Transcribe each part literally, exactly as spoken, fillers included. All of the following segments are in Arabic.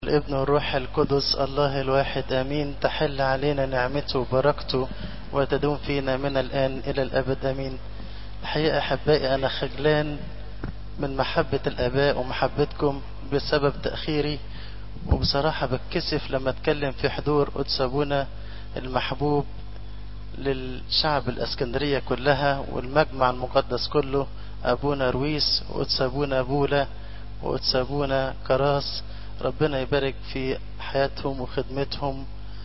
الابن والروح القدس الله الواحد امين. تحل علينا نعمته وبركته وتدوم فينا من الان الى الابد امين. الحقيقه احبائي انا خجلان من محبه الاباء ومحبتكم بسبب تاخيري، وبصراحه بتكسف لما اتكلم في حضور قدس ابونا المحبوب للشعب الاسكندريه كلها والمجمع المقدس كله، ابونا رويس وقدس ابونا بولا وقدس ابونا كراس. ربنا يبارك في حياتهم وخدمتهم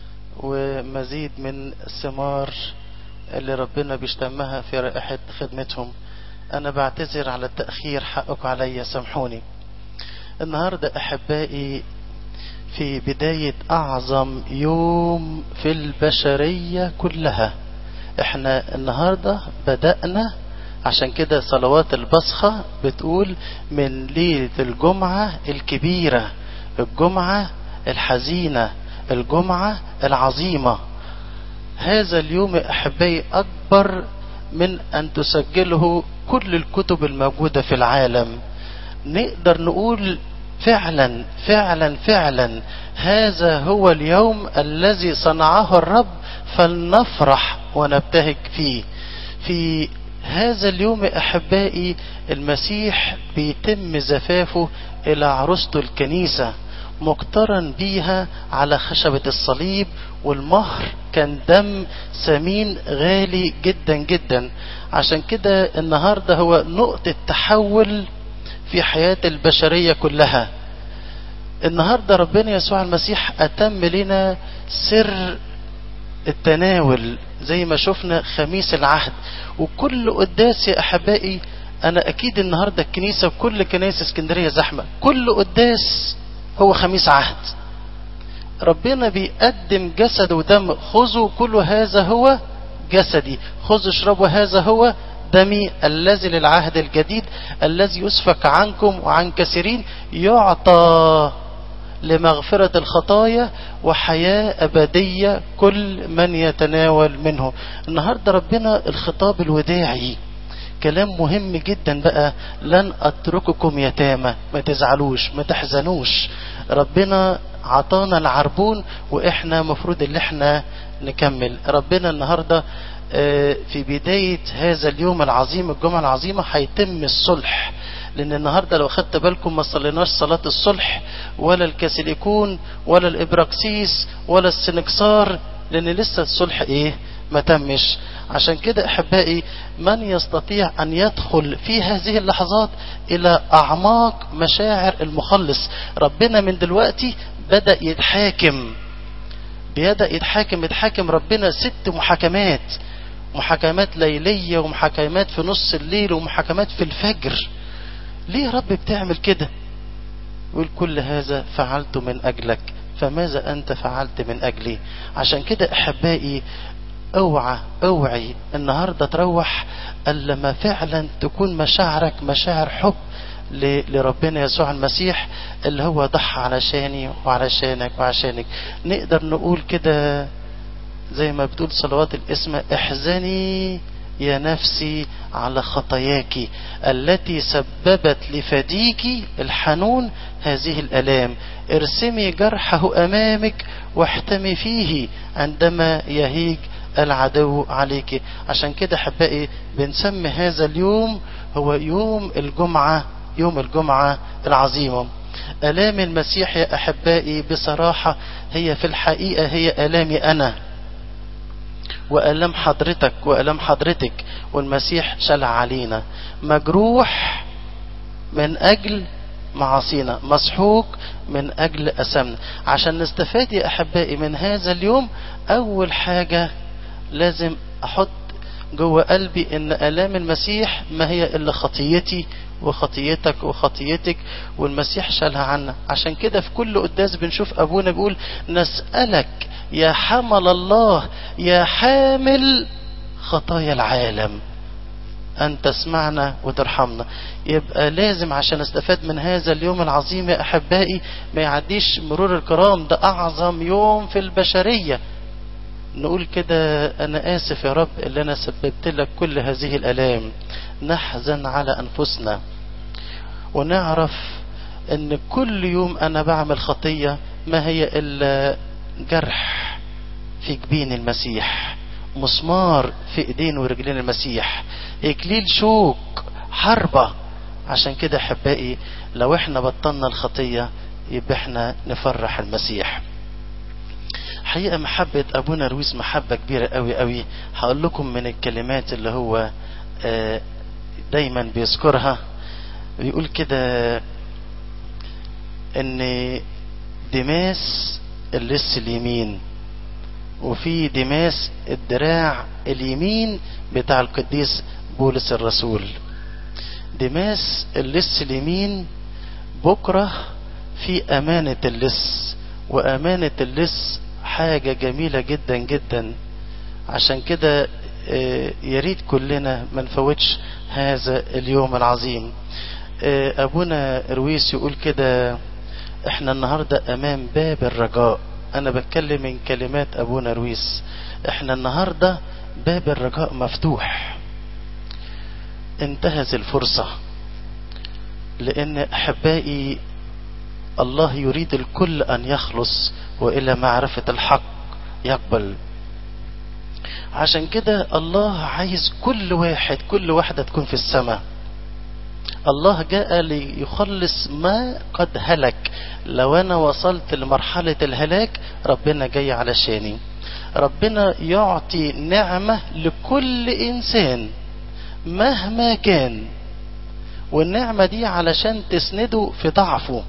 ومزيد من الثمار اللي ربنا بيشتمها في رائحة خدمتهم. أنا بعتذر على التأخير، حقكم عليا، سامحوني. النهاردة أحبائي في بداية أعظم يوم في البشرية كلها. احنا النهاردة بدأنا، عشان كده صلوات البصخة بتقول من ليلة الجمعة الكبيرة، الجمعة الحزينة، الجمعة العظيمة. هذا اليوم أحبائي أكبر من أن تسجله كل الكتب الموجودة في العالم. نقدر نقول فعلا فعلا فعلا هذا هو اليوم الذي صنعه الرب، فلنفرح ونبتهج فيه. في هذا اليوم أحبائي المسيح بيتم زفافه إلى عروسته الكنيسة، مقترن بيها على خشبة الصليب، والمهر كان دم ثمين غالي جدا جدا. عشان كده النهاردة هو نقطة تحول في حياة البشرية كلها. النهاردة ربنا يسوع المسيح أتم لنا سر التناول زي ما شفنا خميس العهد. وكل قداس يا أحبائي، أنا أكيد النهاردة الكنيسة وكل كنائس اسكندرية زحمة، كل قداس هو خميس عهد. ربنا بيقدم جسد ودم. خذوا كل هذا هو جسدي، خذوا اشربوا هذا هو دمي الذي للعهد الجديد الذي يسفك عنكم وعن كثيرين، يعطى لمغفرة الخطايا وحياة أبدية كل من يتناول منه. النهاردة ربنا الخطاب الوداعي كلام مهم جدا بقى، لن أترككم يتامى، ما تزعلوش ما تحزنوش. ربنا عطانا العربون وإحنا مفروض اللي احنا نكمل. ربنا النهاردة في بداية هذا اليوم العظيم، الجمعة العظيمة، هيتم الصلح. لأن النهاردة لو خدت بالكم ما صليناش صلاة الصلح ولا الكاسيليكون ولا الإبراكسيس ولا السنكسار، لأن لسه الصلح إيه ما تمش. عشان كده أحبائي من يستطيع أن يدخل في هذه اللحظات إلى أعماق مشاعر المخلص. ربنا من دلوقتي بدأ يتحاكم، بيبدأ يتحاكم يتحاكم ربنا ست محاكمات، محاكمات ليلية ومحاكمات في نص الليل ومحاكمات في الفجر. ليه رب بتعمل كده؟ يقول كل هذا فعلت من أجلك، فماذا أنت فعلت من أجلي؟ عشان كده أحبائي اوعى اوعي النهاردة تروح ألا ما فعلا تكون مشاعرك مشاعر حب لربنا يسوع المسيح اللي هو ضحى علشاني وعلشانك وعشانك. نقدر نقول كده زي ما بتقول صلوات الاسم: احزني يا نفسي على خطاياك التي سببت لفديك الحنون هذه الآلام، ارسمي جرحه أمامك واحتمي فيه عندما يهيج العدو عليك. عشان كده حبائي بنسمي هذا اليوم هو يوم الجمعة، يوم الجمعة العظيمة. آلام المسيح يا أحبائي بصراحة هي في الحقيقة هي آلامي أنا وألم حضرتك وألم حضرتك، والمسيح شلع علينا، مجروح من أجل معاصينا، مسحوق من أجل أثامنا. عشان نستفاد يا أحبائي من هذا اليوم، أول حاجة لازم أحط جوه قلبي إن آلام المسيح ما هي إلا خطيتي وخطيتك وخطيتك، والمسيح شالها عنا. عشان كده في كل قداس بنشوف أبونا بيقول: نسألك يا حمل الله يا حامل خطايا العالم أن تسمعنا وترحمنا. يبقى لازم عشان استفاد من هذا اليوم العظيم يا أحبائي ما يعديش مرور الكرام، ده أعظم يوم في البشرية. نقول كده: أنا آسف يا رب اللي أنا سببت لك كل هذه الآلام. نحزن على أنفسنا ونعرف ان كل يوم انا بعمل خطية ما هي إلا جرح في جبين المسيح، مسمار في ايدين ورجلين المسيح، اكليل شوك، حربة. عشان كده احبائي لو احنا بطلنا الخطية يبقى احنا نفرح المسيح. حقيقة محبة ابونا رويس محبة كبيرة قوي قوي. هقول لكم من الكلمات اللي هو دايما بيذكرها. بيقول كده ان دماس اللص اليمين، وفي دماس الدراع اليمين بتاع القديس بولس الرسول. دماس اللص اليمين بكرة في أمانة اللص، وأمانة اللص حاجة جميلة جدا جدا. عشان كده يريد كلنا ما نفوتش هذا اليوم العظيم. أبونا رويس يقول كده احنا النهاردة أمام باب الرجاء. أنا بتكلم من كلمات أبونا رويس. احنا النهاردة باب الرجاء مفتوح، انتهز الفرصة، لأن أحبائي الله يريد الكل أن يخلص وإلى معرفة الحق يقبل. عشان كده الله عايز كل واحد كل واحدة تكون في السماء. الله جاء ليخلص ما قد هلك. لو أنا وصلت لمرحلة الهلاك ربنا جاي علشاني. ربنا يعطي نعمة لكل إنسان مهما كان، والنعمة دي علشان تسنده في ضعفه،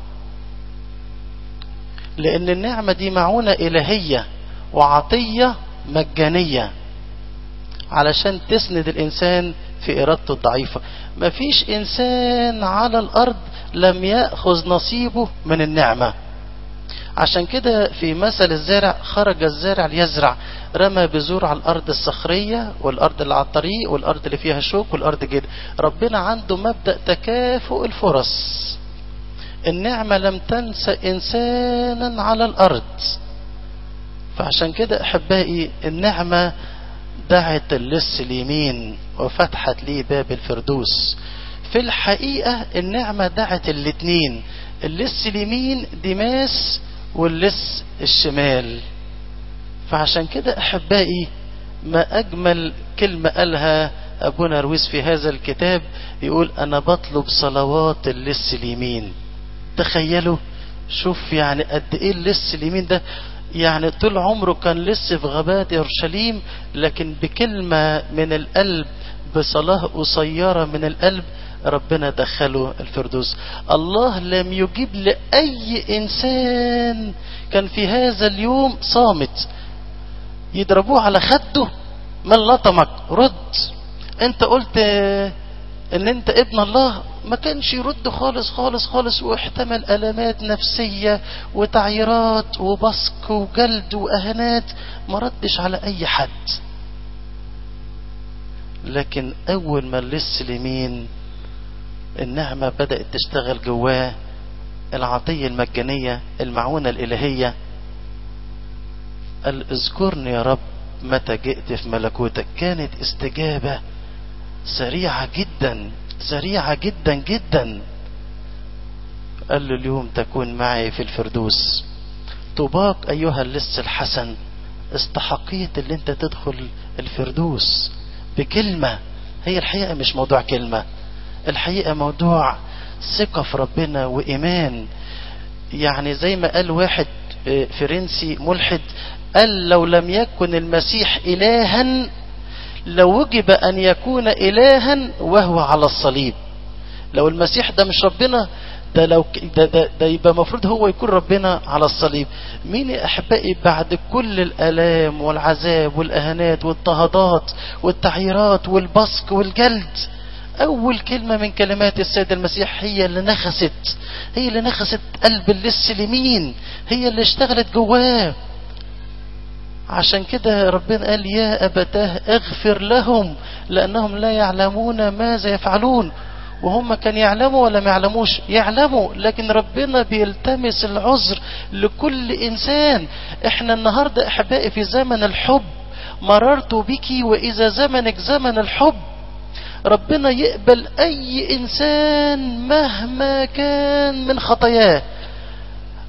لأن النعمة دي معونة إلهية وعطية مجانية علشان تسند الإنسان في إرادته الضعيفة. مفيش إنسان على الأرض لم يأخذ نصيبه من النعمة. عشان كده في مثل الزارع، خرج الزارع ليزرع، رمى بذور على الأرض الصخرية والأرض اللي على الطريق والأرض اللي فيها شوك والأرض كده. ربنا عنده مبدأ تكافؤ الفرص. النعمة لم تنسى إنسانا على الأرض. فعشان كده أحبائي النعمة دعت اللص اليمين وفتحت لي باب الفردوس. في الحقيقة النعمة دعت الاتنين، اللص اليمين دماس واللص الشمال. فعشان كده أحبائي ما أجمل كلمة قالها أبونا رويس في هذا الكتاب، يقول أنا بطلب صلوات اللص اليمين. تخيلوا، شوف يعني قد إيه اللص اليمين ده، يعني طول عمره كان لسه في غابات اورشليم، لكن بكلمة من القلب بصلاة قصيرة من القلب ربنا دخله الفردوس. الله لم يجيب لأي إنسان كان في هذا اليوم صامت، يضربوه على خده، من لطمك رد، انت قلت ان انت ابن الله، ما كانش يرد خالص خالص خالص، واحتمل ألمات نفسية وتعييرات وبصق وجلد وأهانات، ما ردش على أي حد. لكن أول ما اللص اليمين النعمة بدأت تشتغل جواه، العطية المجانية المعونة الإلهية، قال اذكرني يا رب متى جئت في ملكوتك. كانت استجابة سريعة جدا سريعة جدا جدا. قال له اليوم تكون معي في الفردوس. طوباك أيها اللص الحسن، استحقيت اللي انت تدخل الفردوس بكلمة. هي الحقيقة مش موضوع كلمة، الحقيقة موضوع ثقة في ربنا وإيمان. يعني زي ما قال واحد فرنسي ملحد، قال لو لم يكن المسيح إلها لو وجب أن يكون إلها وهو على الصليب. لو المسيح ده مش ربنا، ده لو ده, ده, ده يبقى مفروض هو يكون ربنا على الصليب. مين يا أحبائي بعد كل الآلام والعذاب والأهانات والضهادات والتعييرات والبصق والجلد، أول كلمة من كلمات السيد المسيح هي اللي نخست هي اللي نخست قلب اللص اليمين، هي اللي اشتغلت جواه. عشان كده ربنا قال يا أبتاه اغفر لهم لأنهم لا يعلمون ماذا يفعلون. وهم كان يعلموا ولا ما يعلموش؟ يعلموا، لكن ربنا بيلتمس العذر لكل إنسان. احنا النهاردة أحبائي في زمن الحب، مررت بك وإذا زمنك زمن الحب. ربنا يقبل أي إنسان مهما كان من خطاياه.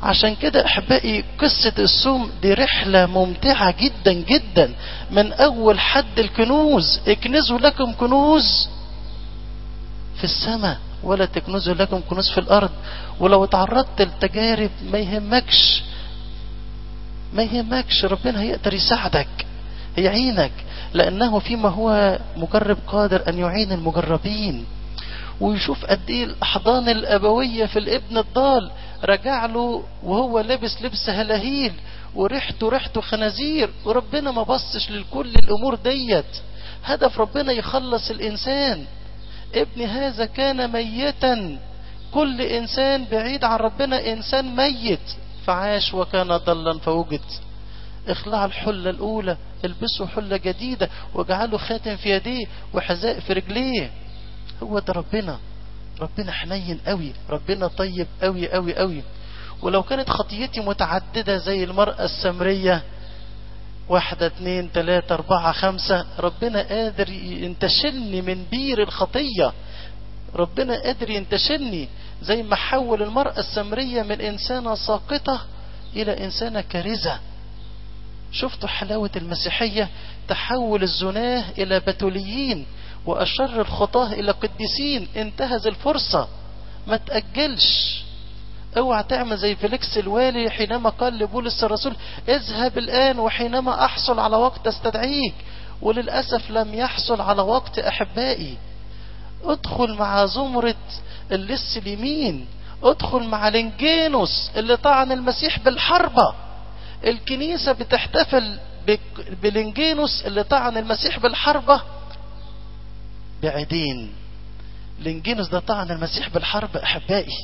عشان كده أحبائي قصة الصوم دي رحلة ممتعة جدا جدا. من أول حد الكنوز، اكنزوا لكم كنوز في السماء ولا تكنزوا لكم كنوز في الأرض. ولو تعرضت للتجارب ما يهمكش، ما يهمكش، ربنا هيقدر يساعدك، يعينك، لأنه فيما هو مجرب قادر أن يعين المجربين. ويشوف قد ايه الأحضان الأبوية في الابن الضال، رجع له وهو لابس لبس هلاهيل وريحته ريحته خنازير، وربنا ما بصش لكل الأمور ديت. هدف ربنا يخلص الإنسان. ابن هذا كان ميتا، كل إنسان بعيد عن ربنا إنسان ميت، فعاش وكان ضلا فوجد. اخلع الحلة الأولى، البسوا حلة جديدة، واجعلوا خاتم في يديه وحذاء في رجليه. هو ده ربنا. ربنا حنين قوي، ربنا طيب قوي قوي قوي. ولو كانت خطيتي متعددة زي المرأة السامرية، واحدة اتنين تلاتة اربعة خمسة، ربنا قادر ينتشلني من بير الخطية. ربنا قادر ينتشلني زي ما حول المرأة السامرية من إنسانة ساقطة إلى إنسانة كارثة. شفتوا حلاوة المسيحية؟ تحول الزناه إلى بتوليين، وأشر الخطاه إلى قديسين. انتهز الفرصة، ما تأجلش. اوعى تعمل زي فيليكس الوالي حينما قال لبولس الرسول اذهب الآن وحينما أحصل على وقت استدعيك. وللأسف لم يحصل على وقت. أحبائي، ادخل مع زمرة اللص اليمين، ادخل مع لنجينوس اللي طعن المسيح بالحربة. الكنيسة بتحتفل بلنجينوس اللي طعن المسيح بالحربة بعيدين. لنجينوس ده طعن المسيح بالحرب أحبائي،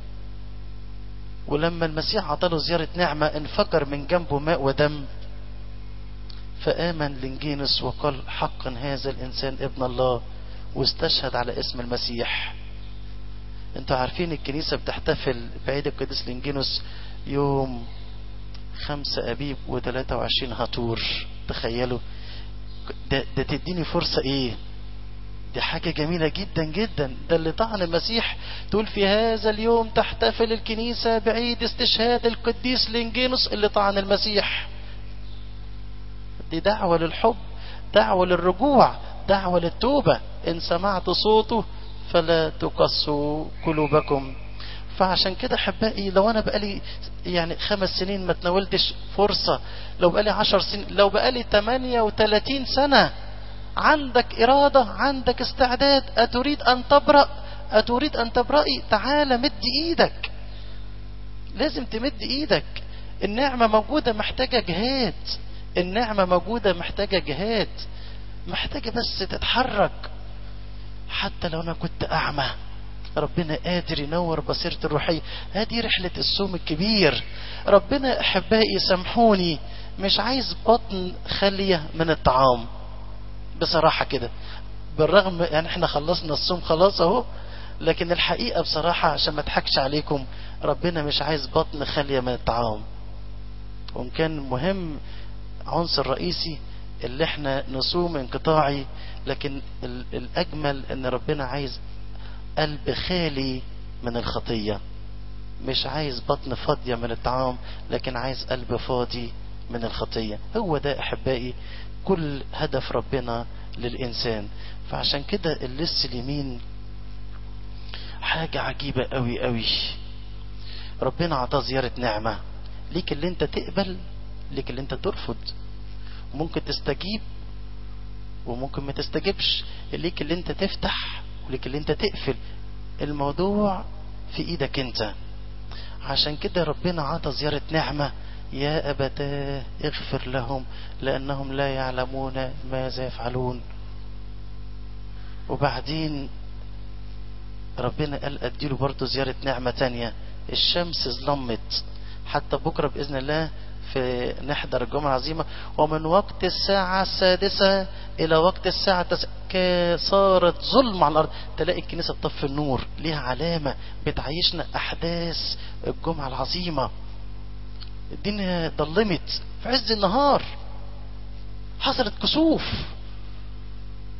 ولما المسيح عطاله زيارة نعمة انفجر من جنبه ماء ودم، فآمن لنجينوس وقال حقا هذا الإنسان ابن الله، واستشهد على اسم المسيح. انتوا عارفين الكنيسة بتحتفل بعيد القديس لنجينوس يوم خمسة أبيب وثلاثة وعشرين هاتور. تخيلوا ده, ده تديني فرصة ايه؟ دي حاجة جميلة جدا جدا. ده اللي طعن المسيح تقول في هذا اليوم تحتفل الكنيسة بعيد استشهاد القديس لنجينوس اللي طعن المسيح. دي دعوة للحب، دعوة للرجوع، دعوة للتوبة. إن سمعت صوته فلا تقسوا قلوبكم. فعشان كده أحبائي، لو أنا بقالي يعني خمس سنين ما تناولتش فرصة، لو بقالي عشر سنين، لو بقالي تمانية وتلاتين سنة، عندك إرادة، عندك استعداد، أتريد أن تبرأ، أتريد أن تبرأي، تعال مد إيدك. لازم تمد إيدك. النعمة موجودة، محتاجة جهاد. النعمة موجودة، محتاجة جهاد، محتاجة بس تتحرك. حتى لو أنا كنت أعمى، ربنا قادر ينور بصيرتي الروحية. هذه رحلة الصوم الكبير. ربنا أحبائي سامحوني، مش عايز بطن خالية من الطعام بصراحة كده. بالرغم يعني احنا خلصنا الصوم خلاص اهو، لكن الحقيقة بصراحة عشان ما اضحكش عليكم، ربنا مش عايز بطن خالية من الطعام. وإن كان مهم عنصر رئيسي اللي احنا نصوم انقطاعي، لكن الأجمل ان ربنا عايز قلب خالي من الخطية. مش عايز بطن فاضية من الطعام، لكن عايز قلب فاضي من الخطية. هو ده أحبائي كل هدف ربنا للإنسان. فعشان كده اللص اليمين حاجة عجيبة قوي قوي. ربنا عطاه زيارة نعمة، ليك اللي انت تقبل، ليك اللي انت ترفض. ممكن تستجيب وممكن ما تستجيبش، ليك اللي انت تفتح وليك اللي انت تقفل. الموضوع في ايدك انت. عشان كده ربنا عطى زيارة نعمة. يا أبتاه اغفر لهم لأنهم لا يعلمون ماذا يفعلون. وبعدين ربنا قال أديله برضو زيارة نعمة تانية. الشمس ظلمت، حتى بكرة بإذن الله في نحضر الجمعة العظيمة. ومن وقت الساعة السادسة إلى وقت الساعة التاسعة صارت ظلم على الأرض. تلاقي الكنيسة تطفي النور، ليها علامة بتعيشنا أحداث الجمعة العظيمة. الدنيا ضلمت في عز النهار، حصلت كسوف،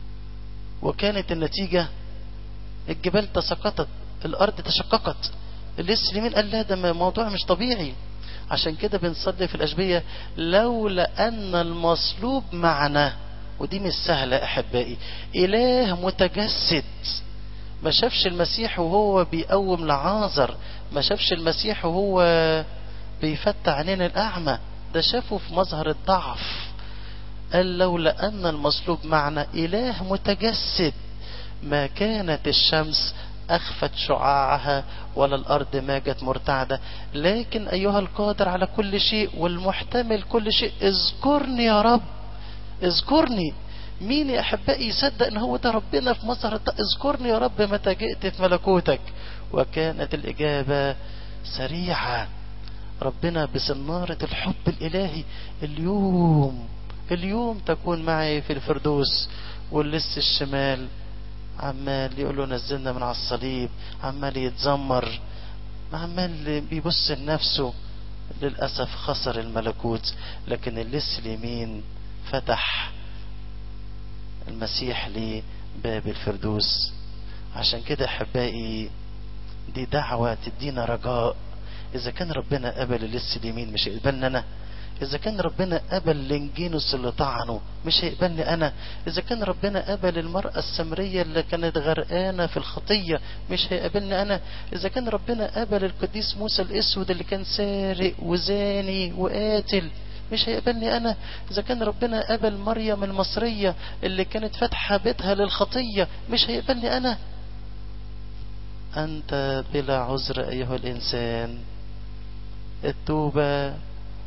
وكانت النتيجة الجبال تساقطت، الأرض تشققت. اللص اليمين قال لا ده موضوع مش طبيعي. عشان كده بنصلي في الأشبية لولا أن المصلوب معنا، ودي مش سهلة أحبائي. إله متجسد ما شافش المسيح وهو بيقوم لعازر، ما شافش المسيح وهو بيفتح عينين الأعمى، ده شافه في مظهر الضعف. قال لولا أن المصلوب معنا إله متجسد ما كانت الشمس أخفت شعاعها ولا الأرض ماجت مرتعدة. لكن أيها القادر على كل شيء والمحتمل كل شيء، اذكرني يا رب، اذكرني. مين يا أحبائي يصدق ان هو ده ربنا في مظهر الضعف؟ اذكرني يا رب متى جئت في ملكوتك. وكانت الإجابة سريعة. ربنا بسنارة الحب الإلهي اليوم اليوم تكون معي في الفردوس. واللص الشمال عمال يقول له نزلنا من على الصليب، عمال يتذمر، عمال بيبص لنفسه، للأسف خسر الملكوت. لكن اللص اليمين فتح المسيح لباب الفردوس. عشان كده أحبائي دي دعوة تدينا رجاء. إذا كان ربنا قبل اللص اليمين مش هيقبلنا أنا؟ إذا كان ربنا قبل لنجينوس اللي طعنه مش هيقبلني أنا؟ إذا كان ربنا قبل المرأة السمرية اللي كانت غرقانة في الخطية مش هيقبلني أنا؟ إذا كان ربنا قبل القديس موسى الأسود اللي كان سارق وزاني وقاتل مش هيقبلني أنا؟ إذا كان ربنا قبل مريم المصرية اللي كانت فاتحة بيتها للخطية مش هيقبلني أنا؟ أنت بلا عذر أيها الإنسان. التوبة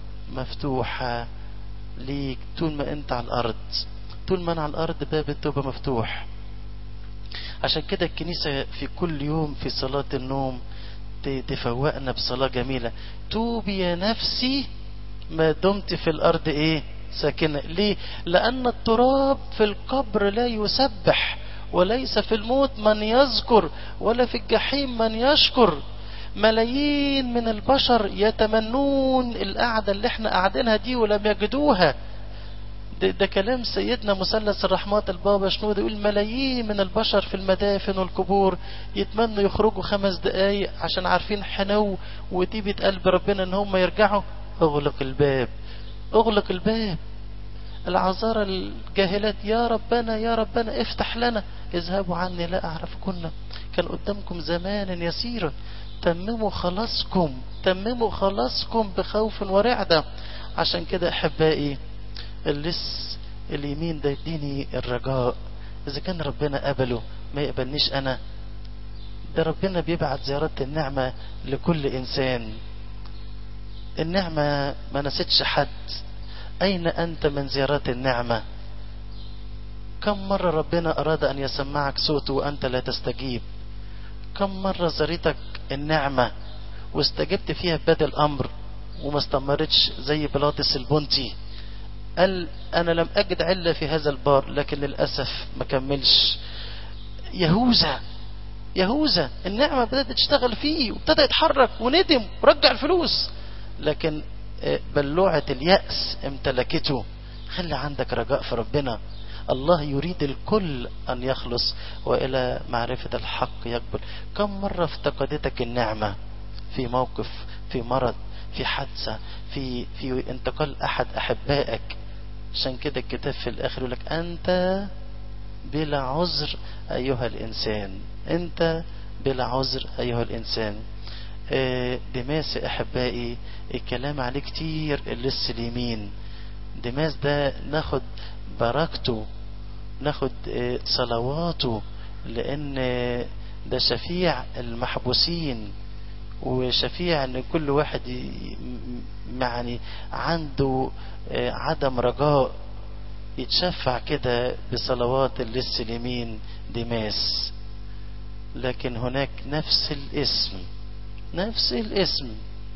مفتوحة ليك طول ما أنت على الأرض. طول ما أنا على الأرض باب التوبة مفتوح. عشان كده الكنيسة في كل يوم في صلاة النوم تفوقنا بصلاة جميلة: توبي يا نفسي ما دمت في الأرض إيه ساكنة. ليه؟ لأن التراب في القبر لا يسبح، وليس في الموت من يذكر، ولا في الجحيم من يشكر. ملايين من البشر يتمنون القعدة اللي احنا قاعدينها دي ولم يجدوها. ده, ده كلام سيدنا مثلث الرحمات البابا شنودة، يقول ملايين من البشر في المدافن والقبور يتمنوا يخرجوا خمس دقايق عشان عارفين حنو وطيبة قلب ربنا ان هم يرجعوا. اغلق الباب، اغلق الباب. العذارى الجاهلات: يا ربنا يا ربنا افتح لنا. اذهبوا عني لا اعرفكن، كان قدامكم زمان يسيرا، تمموا خلاصكم، تمموا خلاصكم بخوف ورعدة. عشان كده احبائي اللص اليمين ده يديني الرجاء. اذا كان ربنا قبله ما يقبلنيش انا؟ ده ربنا بيبعت زيارات النعمة لكل انسان. النعمة ما نسيتش حد. اين انت من زيارات النعمة؟ كم مرة ربنا اراد ان يسمعك صوته وانت لا تستجيب؟ كم مرة زارتك النعمة واستجبت فيها ببدء الامر وما استمرتش زي بيلاطس البنطي؟ قال انا لم اجد علة في هذا البار، لكن للأسف ما كملش. يهوذا يهوذا النعمة بدأت تشتغل فيه وابتدى يتحرك وندم ورجع الفلوس، لكن بلوعة اليأس امتلكته. خلي عندك رجاء في ربنا. الله يريد الكل أن يخلص وإلى معرفة الحق يقبل. كم مرة افتقدتك النعمة في موقف، في مرض، في حادثة، في في انتقال أحد أحبائك؟ عشان كده الكتاب في الآخر يقول لك أنت بلا عذر أيها الإنسان، أنت بلا عذر أيها الإنسان. دماس أحبائي الكلام عليه كتير. اللص اليمين دماس ده ناخد بركته، ناخد صلواته، لأن ده شفيع المحبوسين وشفيع ان كل واحد يعني عنده عدم رجاء يتشفع كده بصلوات اللص اليمين دماس. لكن هناك نفس الاسم، نفس الاسم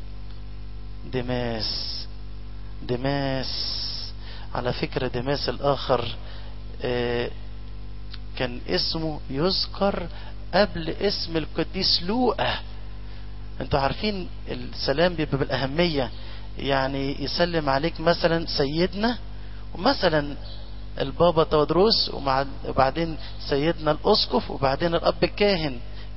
دماس. دماس على فكرة دماس الآخر كان اسمه يذكر قبل اسم القديس لوقا. انتوا عارفين السلام بيبقى بالأهمية، يعني يسلم عليك مثلا سيدنا ومثلا البابا تودروس وبعدين سيدنا الأسقف وبعدين الأب الكاهن.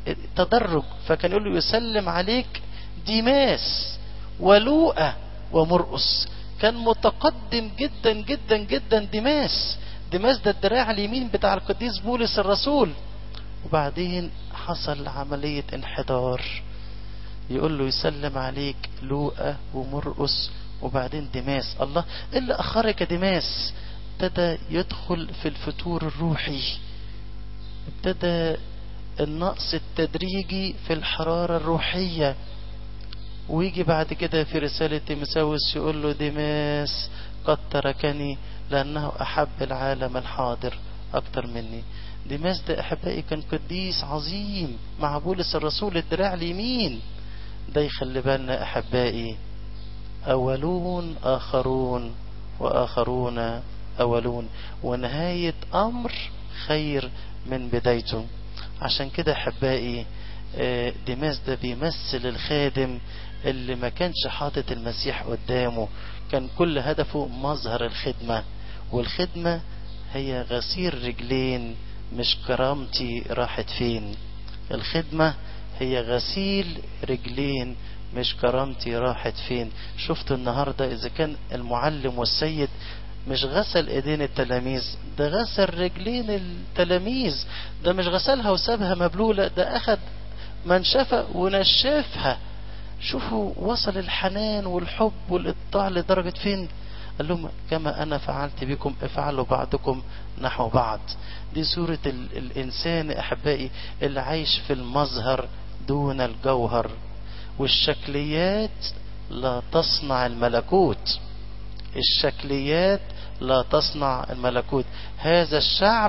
تدرج. فكان يقول له يسلم عليك ديماس ولوقا ومرقس. كان متقدم جدا جدا جدا ديماس. ديماس ده الدراع اليمين بتاع القديس بولس الرسول. وبعدين حصل عملية انحدار. يقول له يسلم عليك لوقا ومرقس وبعدين ديماس. الله، إيه اللي أخرك يا ديماس؟ ابتدى يدخل في الفتور الروحي، ابتدى النقص التدريجي في الحرارة الروحية. ويجي بعد كده في رسالة تيموثاوس يقول له ديماس قد تركني لأنه أحب العالم الحاضر أكتر مني. ديماس ده أحبائي كان قديس عظيم مع بولس الرسول الدراع اليمين. ده يخلي بالنا أحبائي، أولون آخرون وآخرون أولون، ونهاية أمر خير من بدايته. عشان كده أحبائي ديماس ده بيمثل الخادم اللي ما كانش حاطط المسيح قدامه، كان كل هدفه مظهر الخدمة. والخدمة هي غسيل رجلين، مش كرامتي راحت فين. الخدمة هي غسيل رجلين مش كرامتي راحت فين. شفت النهاردة إذا كان المعلم والسيد مش غسل ايدين التلاميذ، ده غسل رجلين التلاميذ. ده مش غسلها وسابها مبلولة، ده اخد منشفة ونشفها. شوفوا وصل الحنان والحب والإطاع لدرجة فين. قال لهم كما أنا فعلت بكم افعلوا بعضكم نحو بعض. دي صورة ال الإنسان أحبائي اللي عايش في المظهر دون الجوهر. والشكليات لا تصنع الملكوت، الشكليات لا تصنع الملكوت. هذا الشعب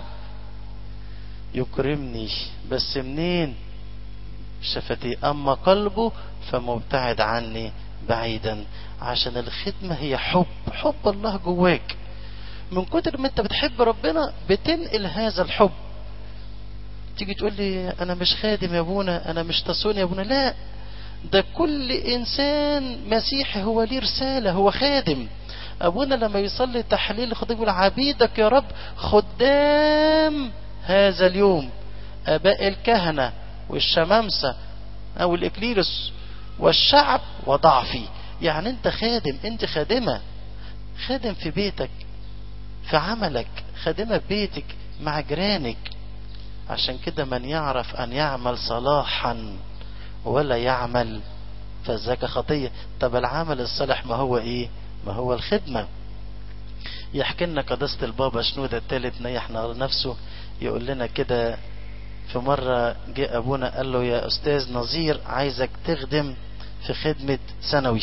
يكرمني بس منين؟ شفتي، أما قلبه فمبتعد عني بعيدا. عشان الخدمة هي حب، حب الله جواك. من كتر ما انت بتحب ربنا بتنقل هذا الحب. تيجي تقول لي انا مش خادم يا ابونا، انا مش تصون يا ابونا. لا، ده كل انسان مسيحي هو ليه رسالة، هو خادم. ابونا لما يصلي تحليل الخطيب يقول عبيدك يا رب خدام هذا اليوم، اباء الكهنة والشمامسة او الاكليروس والشعب وضعفي. يعني انت خادم، انت خادمة، خادم في بيتك، في عملك، خادمة في بيتك مع جيرانك. عشان كده من يعرف ان يعمل صلاحا ولا يعمل فذاك خطية. طب العمل الصالح ما هو ايه؟ ما هو الخدمة. يحكي لنا قداسة البابا شنودة الثالث نيحنا نفسه، يقول لنا كده في مرة جاء ابونا قال له يا استاذ نظير عايزك تخدم في خدمة ثانوي.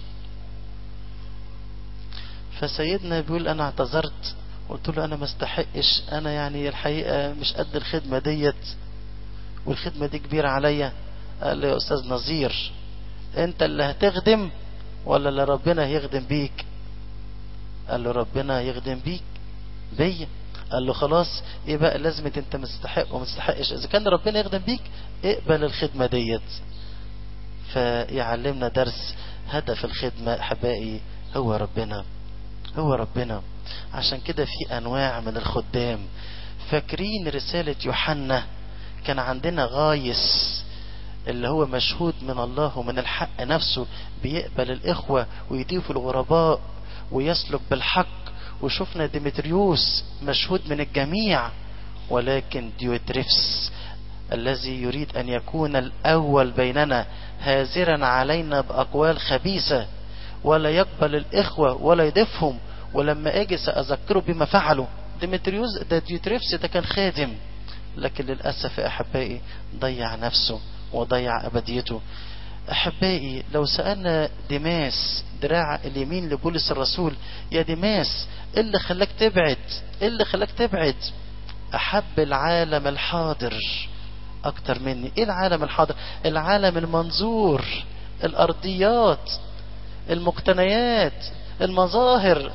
فسيدنا بيقول انا اعتذرت، قلت له انا ما استحقش، انا يعني الحقيقة مش قد الخدمة ديت والخدمة دي كبيرة عليا. قال له يا استاذ نظير انت اللي هتخدم ولا اللي ربنا هيخدم بيك؟ قال له ربنا يخدم بيك بيا. قال له خلاص ايه بقى لازمة انت مستحق وما تستحقش؟ اذا كان ربنا يخدم بيك اقبل الخدمة ديت. فيعلمنا درس، هدف الخدمة احبائي هو ربنا، هو ربنا. عشان كده في انواع من الخدام. فاكرين رسالة يوحنا؟ كان عندنا غايس اللي هو مشهود من الله ومن الحق نفسه، بيقبل الاخوة ويضيف الغرباء ويسلك بالحق. وشفنا ديمتريوس مشهود من الجميع، ولكن ديوتريفس الذي يريد ان يكون الاول بيننا هازرا علينا باقوال خبيثة، ولا يقبل الاخوة ولا يضيفهم، ولما اجي ساذكره بما فعلوا. ديمتريوس ده ديوتريفس ده كان خادم، لكن للأسف يا أحبائي ضيع نفسه وضيع أبديته. أحبائي لو سألنا ديماس دراع اليمين لبولس الرسول، يا ديماس إيه اللي خلاك تبعد؟ إيه اللي خلاك تبعد؟ أحب العالم الحاضر أكتر مني. إيه العالم الحاضر؟ العالم المنظور، الأرضيات، المقتنيات، المظاهر.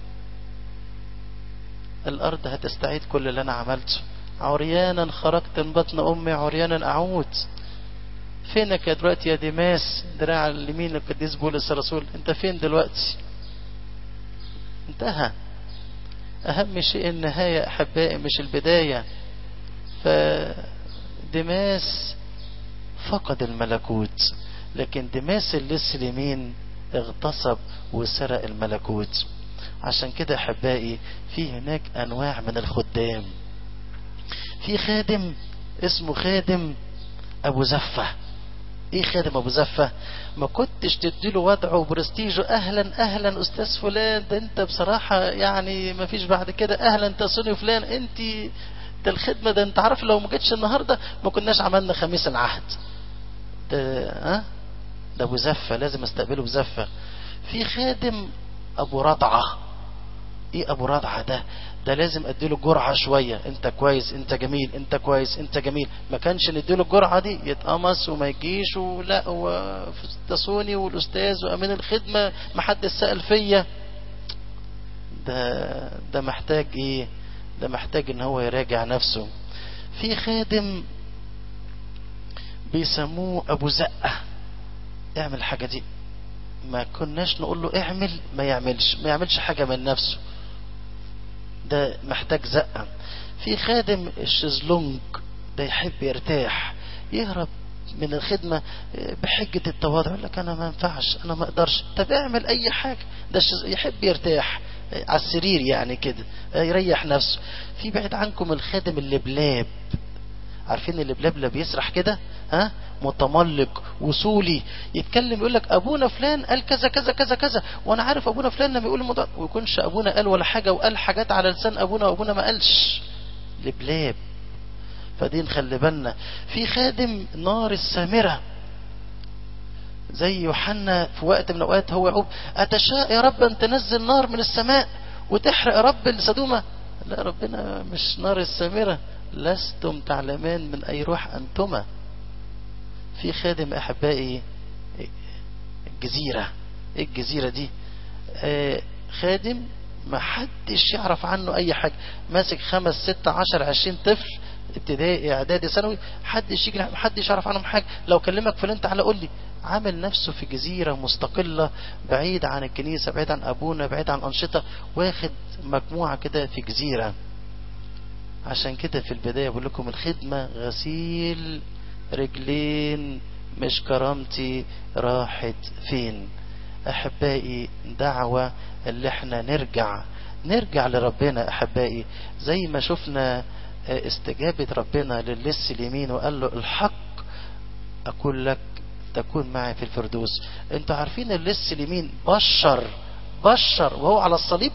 الأرض هتستعيد كل اللي أنا عملته. عريانا خرجت من بطن أمي عريانا أعود. فينك يا دلوقتي يا ديماس دراع اليمين القديس بولس الرسول؟ انت فين دلوقتي؟ انتهى. أهم شيء النهاية أحبائي مش البداية. فديماس فقد الملكوت. لكن ديماس اللص اليمين اغتصب وسرق الملكوت. عشان كده احبائي في هناك انواع من الخدام. في خادم اسمه خادم ابو زفة. ايه خادم ابو زفة؟ ما كنتش تديله وضعه وبرستيجه، اهلا اهلا استاذ فلان، ده انت بصراحة يعني ما فيش بعد كده، اهلا تسوني فلان، انت ده الخدمة، ده انت عارف لو ما جيتش النهاردة ما كناش عملنا خميس العهد. ده ها ده ابو زفة، لازم استقبله بزفة. في خادم ابو رضعة. ايه ابو رضعة ده؟ ده لازم اديله جرعة شوية، انت كويس، انت جميل، انت كويس، انت جميل. ما كانش نديله الجرعة دي يتقمص وما يجيش، ولا وتصوني والاستاذ وامين الخدمة ما حد سأل فيا. ده ده محتاج ايه؟ ده محتاج ان هو يراجع نفسه. في خادم بيسموه ابو زقة. اعمل الحاجة دي، ما كناش نقول له اعمل ما يعملش، ما يعملش حاجة من نفسه، ده محتاج زقة. في خادم الشزلونج، ده يحب يرتاح، يهرب من الخدمة بحجة التواضع، يقول لك انا ما ينفعش، انا ما اقدرش. طب اعمل اي حاجة. ده يحب يرتاح على السرير يعني كده، يريح نفسه. في بعيد عنكم الخادم اللبلاب. عارفين اللبلاب اللي بيسرح كده، ها، متملق وصولي، يتكلم يقول لك ابونا فلان قال كذا كذا كذا كذا، وانا عارف ابونا فلان لما يقول الموضوع، ويكونش ابونا قال ولا حاجه، وقال حاجات على لسان ابونا وابونا ما قالش. لبلاب. فدي نخلي بالنا. في خادم نار السامره، زي يوحنا في وقت من الاوقات هو يعوب، اتشاء يا رب ان تنزل نار من السماء وتحرق يا رب السدومه. لا، ربنا مش نار السامره، لستم تعلمان من اي روح انتما. في خادم احبائي الجزيرة. ايه الجزيرة دي؟ آه خادم ما حدش يعرف عنه اي حاجة، ماسك خمس ست عشر عشرين طفل، ابتدائي اعدادي ثانوي، حدش يجي، محدش يعرف عنهم حاجة. لو كلمك فلان تعالى قول لي. عامل نفسه في جزيرة مستقلة، بعيد عن الكنيسة، بعيد عن ابونا، بعيد عن انشطة، واخد مجموعة كده في جزيرة. عشان كده في البداية بقول لكم الخدمة غسيل رجلين، مش كرامتي راحت فين. احبائي دعوة اللي احنا نرجع نرجع لربنا احبائي، زي ما شفنا استجابة ربنا للص اليمين وقال له الحق اقول لك تكون معي في الفردوس. انتوا عارفين اللص اليمين بشر بشر وهو على الصليب،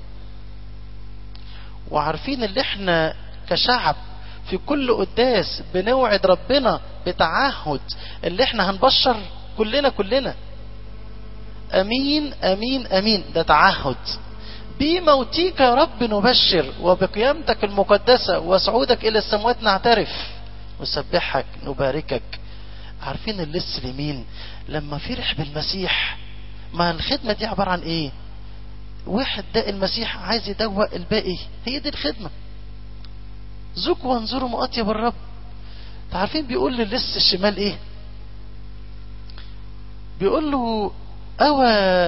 وعارفين اللي احنا كشعب في كل قداس بنوعد ربنا بتعهد اللي احنا هنبشر كلنا كلنا. امين امين امين، ده تعهد. بموتيك يا رب نبشر، وبقيامتك المقدسة وصعودك الى السماوات نعترف، نسبحك نباركك. عارفين اللص اليمين لما فرح بالمسيح، ما الخدمة دي عبارة عن ايه؟ واحد داق المسيح عايز يدوق الباقي، هي دي الخدمة. ذوقوا وانظروا ما اطيب الرب. تعرفين بيقول للص الشمال ايه؟ بيقول له او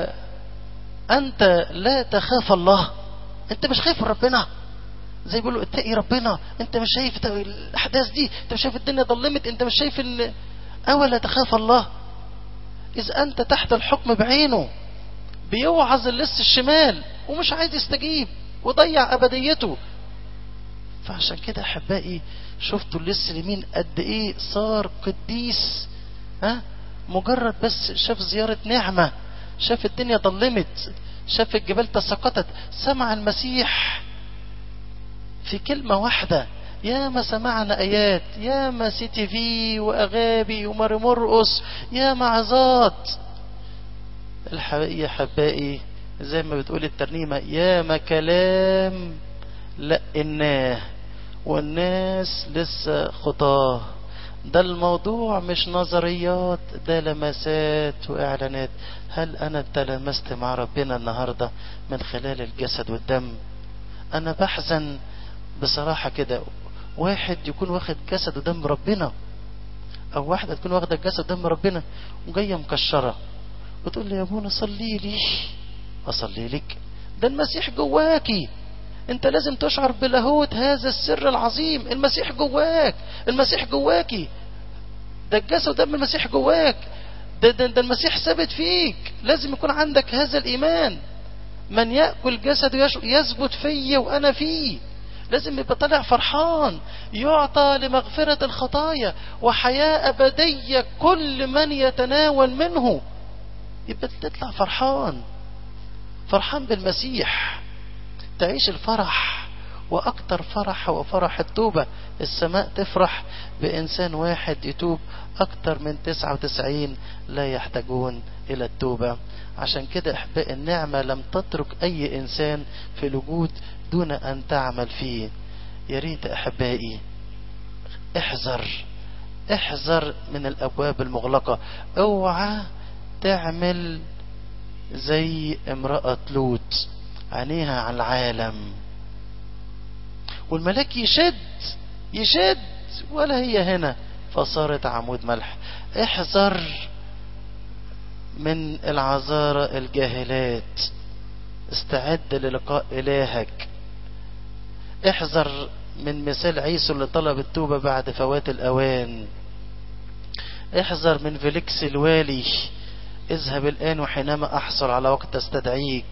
انت لا تخاف الله؟ انت مش خايف ربنا؟ زي بيقولوا اتقي ربنا، انت مش شايف الاحداث دي؟ انت مش شايف الدنيا ضلمت؟ انت مش شايف ان او لا تخاف الله؟ اذ انت تحت الحكم بعينه. بيوعظ اللص الشمال ومش عايز يستجيب وضيع ابديته. فعشان كده احبائي شفتوا اللص اليمين قد ايه صار قديس، ها؟ مجرد بس شاف زيارة نعمة، شاف الدنيا ضلمت، شاف الجبال تساقطت، سمع المسيح في كلمة واحدة. يا ما سمعنا ايات، يا ما سي تي في واغابي ومرمرقص، يا معظات الحقيقة حبائي زي ما بتقول الترنيمة، يا ما كلام لقناه والناس لسه خطاه. ده الموضوع مش نظريات، ده لمسات واعلانات. هل انا تلمست مع ربنا النهاردة من خلال الجسد والدم؟ انا بحزن بصراحة كده، واحد يكون واخد جسد ودم ربنا، او واحدة تكون واخدة جسد ودم ربنا وجاية مكشرة وتقول لي يا ابونا صلي لي. اصلي لك؟ ده المسيح جواكي، انت لازم تشعر بلاهوت هذا السر العظيم. المسيح جواك، المسيح جواكي. ده الجسد دم المسيح جواك، ده, ده, ده المسيح ثابت فيك. لازم يكون عندك هذا الإيمان. من يأكل جسد يثبت فيه وأنا فيه. لازم يبقى طالع فرحان. يعطى لمغفرة الخطايا وحياة أبدية كل من يتناول منه. يبقى تطلع فرحان، فرحان بالمسيح، تعيش الفرح. وأكتر فرح هو فرح التوبة. السماء تفرح بإنسان واحد يتوب أكتر من تسعة وتسعين لا يحتاجون إلى التوبة. عشان كده أحباء النعمة لم تترك أي إنسان في الوجود دون أن تعمل فيه. يا ريت أحبائي احذر احذر من الأبواب المغلقة. اوعى تعمل زي امرأة لوط، عينيها على العالم، والملاك يشد يشد ولا هي هنا، فصارت عمود ملح. احذر من العذارى الجاهلات، استعد للقاء إلهك. احذر من مثال عيسو اللي طلب التوبة بعد فوات الأوان. احذر من فيليكس الوالي، اذهب الآن وحينما أحصل على وقت استدعيك.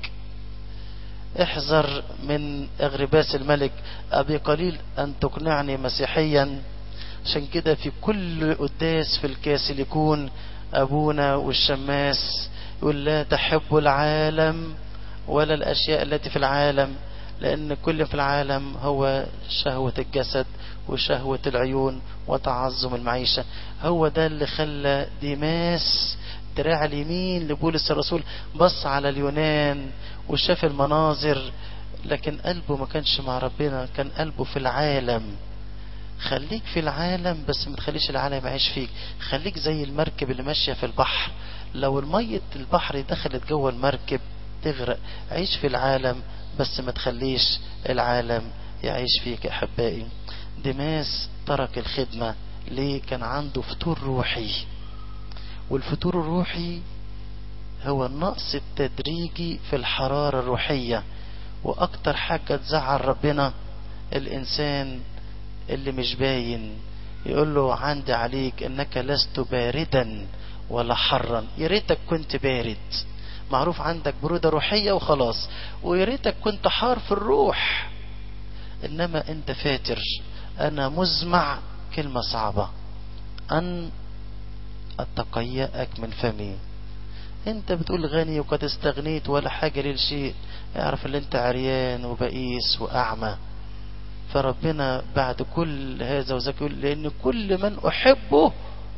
احذر من أغرباس الملك، أبي قليل أن تقنعني مسيحيا. عشان كده في كل قداس في الكاثوليكون أبونا والشماس يقول لا تحب العالم ولا الأشياء التي في العالم، لأن كل في العالم هو شهوة الجسد وشهوة العيون وتعظم المعيشة. هو ده اللي خلى ديماس دراع اليمين لبولس الرسول بص على اليونان وشاف المناظر، لكن قلبه ما كانش مع ربنا، كان قلبه في العالم. خليك في العالم بس ما تخليش العالم يعيش فيك. خليك زي المركب اللي ماشية في البحر، لو المية البحر دخلت جوه المركب تغرق. عيش في العالم بس ما تخليش العالم يعيش فيك. أحبائي ديماس ترك الخدمة ليه؟ كان عنده فتور روحي، والفتور الروحي هو النقص التدريجي في الحرارة الروحية. وأكتر حاجة تزعل ربنا الإنسان اللي مش باين، يقول له عندي عليك انك لست باردا ولا حرا. يا ريتك كنت بارد، معروف عندك برودة روحية وخلاص، ويا ريتك كنت حار في الروح، انما انت فاتر. انا مزمع، كلمة صعبة، ان اتقيأك من فمي. انت بتقول غني وقد استغنيت ولا حاجة للشيء. اعرف ان انت عريان وبئيس واعمى. فربنا بعد كل هذا وذاك يقول لأن كل من أحبه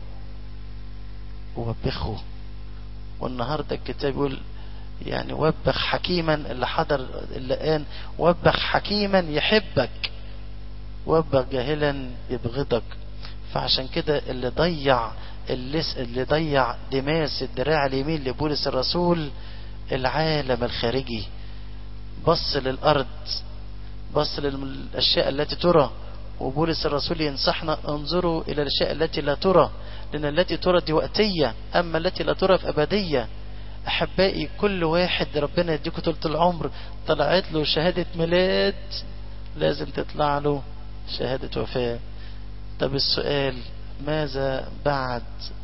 وبخه. والنهاردة الكتاب يقول يعني وبخ حكيما، اللي حضر اللي قان وبخ حكيما يحبك، وبخ جاهلا يبغضك. فعشان كده اللي ضيع اللي, اللي ضيع ديماس الدراع اليمين لبولس الرسول العالم الخارجي. بص للأرض، بص للأشياء التي ترى. وبولس الرسول ينصحنا انظروا إلى الأشياء التي لا ترى، لأن التي ترى دي وقتية، أما التي لا ترى في أبدية. أحبائي كل واحد ربنا يديكم طولة العمر طلعت له شهادة ميلاد لازم تطلع له شهادة وفاة. طب السؤال ماذا بعد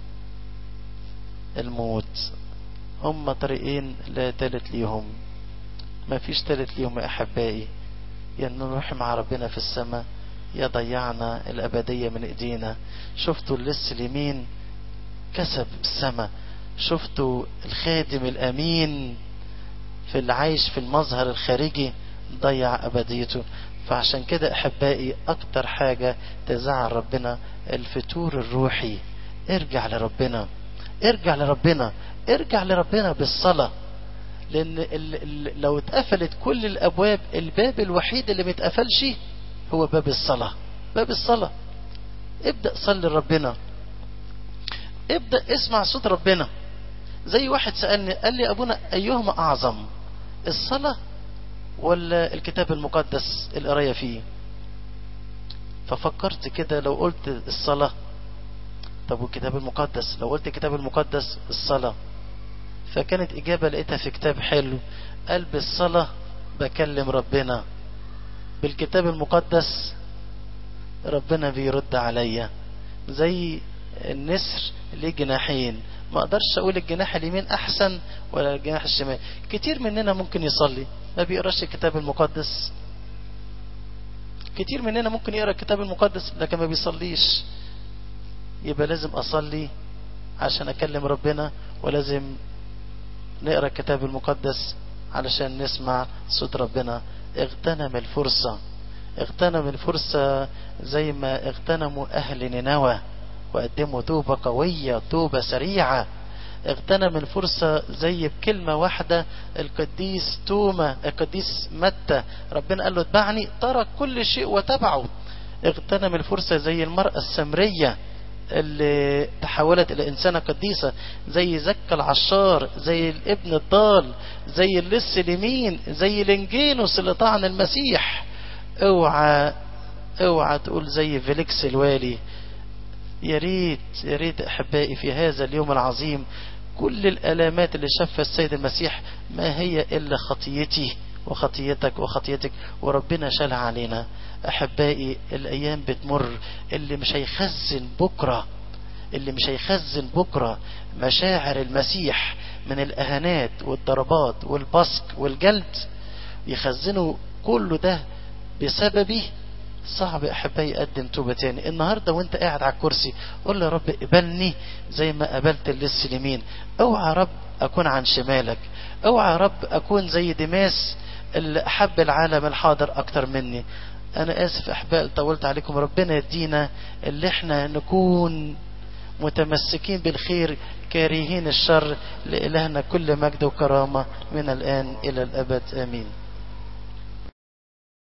الموت؟ هم طريقين لا تالت ليهم، ما فيش تالت ليهم يا أحبائي. يا نروح مع ربنا في السماء يا ضيعنا الأبدية من ايدينا. شفتوا اللص اليمين كسب السماء، شفتوا الخادم الأمين في العيش في المظهر الخارجي ضيع أبديته. فعشان كده أحبائي أكتر حاجة تزعل ربنا الفتور الروحي. ارجع لربنا، ارجع لربنا، ارجع لربنا بالصلاة. لأن لو اتقفلت كل الأبواب، الباب الوحيد اللي متقفلش هو باب الصلاة. باب الصلاة ابدأ صلي لربنا، ابدأ اسمع صوت ربنا. زي واحد سألني قال لي أبونا أيهما أعظم، الصلاة ولا الكتاب المقدس القراية فيه؟ ففكرت كده، لو قلت الصلاة طب والكتاب المقدس؟ لو قلت الكتاب المقدس الصلاة. فكانت إجابة لقيتها في كتاب حلو، قال بالصلاة بكلم ربنا، بالكتاب المقدس ربنا بيرد عليا. زي النسر ليه جناحين، ما اقدرش اقول الجناح اليمين احسن ولا الجناح الشمال. كتير مننا ممكن يصلي ما بيقراش الكتاب المقدس، كتير مننا ممكن يقرا الكتاب المقدس لكن ما بيصليش. يبقى لازم اصلي عشان اكلم ربنا، ولازم نقرا الكتاب المقدس علشان نسمع صوت ربنا. اغتنم الفرصة، اغتنم الفرصة زي ما اغتنموا اهل نينوى وقدموا توبة قوية، توبة سريعة. اغتنم الفرصة زي بكلمة واحدة القديس توما، القديس متى ربنا قال له اتبعني، ترك كل شيء وتبعه. اغتنم الفرصة زي المرأة السمرية اللي تحولت الى انسانة قديسة، زي زكا العشار، زي الابن الضال، زي اللص اليمين، زي لنجينوس اللي طعن المسيح. اوعى اوعى تقول زي فيليكس الوالي. يا ريت يا ريت احبائي في هذا اليوم العظيم كل الالامات اللي شافها السيد المسيح ما هي الا خطيتي وخطيتك وخطيتك، وربنا شالها علينا. احبائي الايام بتمر، اللي مش هيخزن بكرة اللي مش هيخزن بكرة مشاعر المسيح من الاهانات والضربات والبصق والجلد، يخزنوا كله ده بسببي، صعب احبائي يقدم توبة تاني. النهاردة وانت قاعد على الكرسي قول له يا رب اقبلني زي ما قبلت اللص اليمين. اوعى يا رب اكون عن شمالك، اوعى يا رب اكون زي ديماس اللي احب العالم الحاضر اكتر مني. انا اسف احبائي طولت عليكم. ربنا يدينا اللي احنا نكون متمسكين بالخير كارهين الشر. لإلهنا كل مجد وكرامة من الآن إلى الأبد آمين.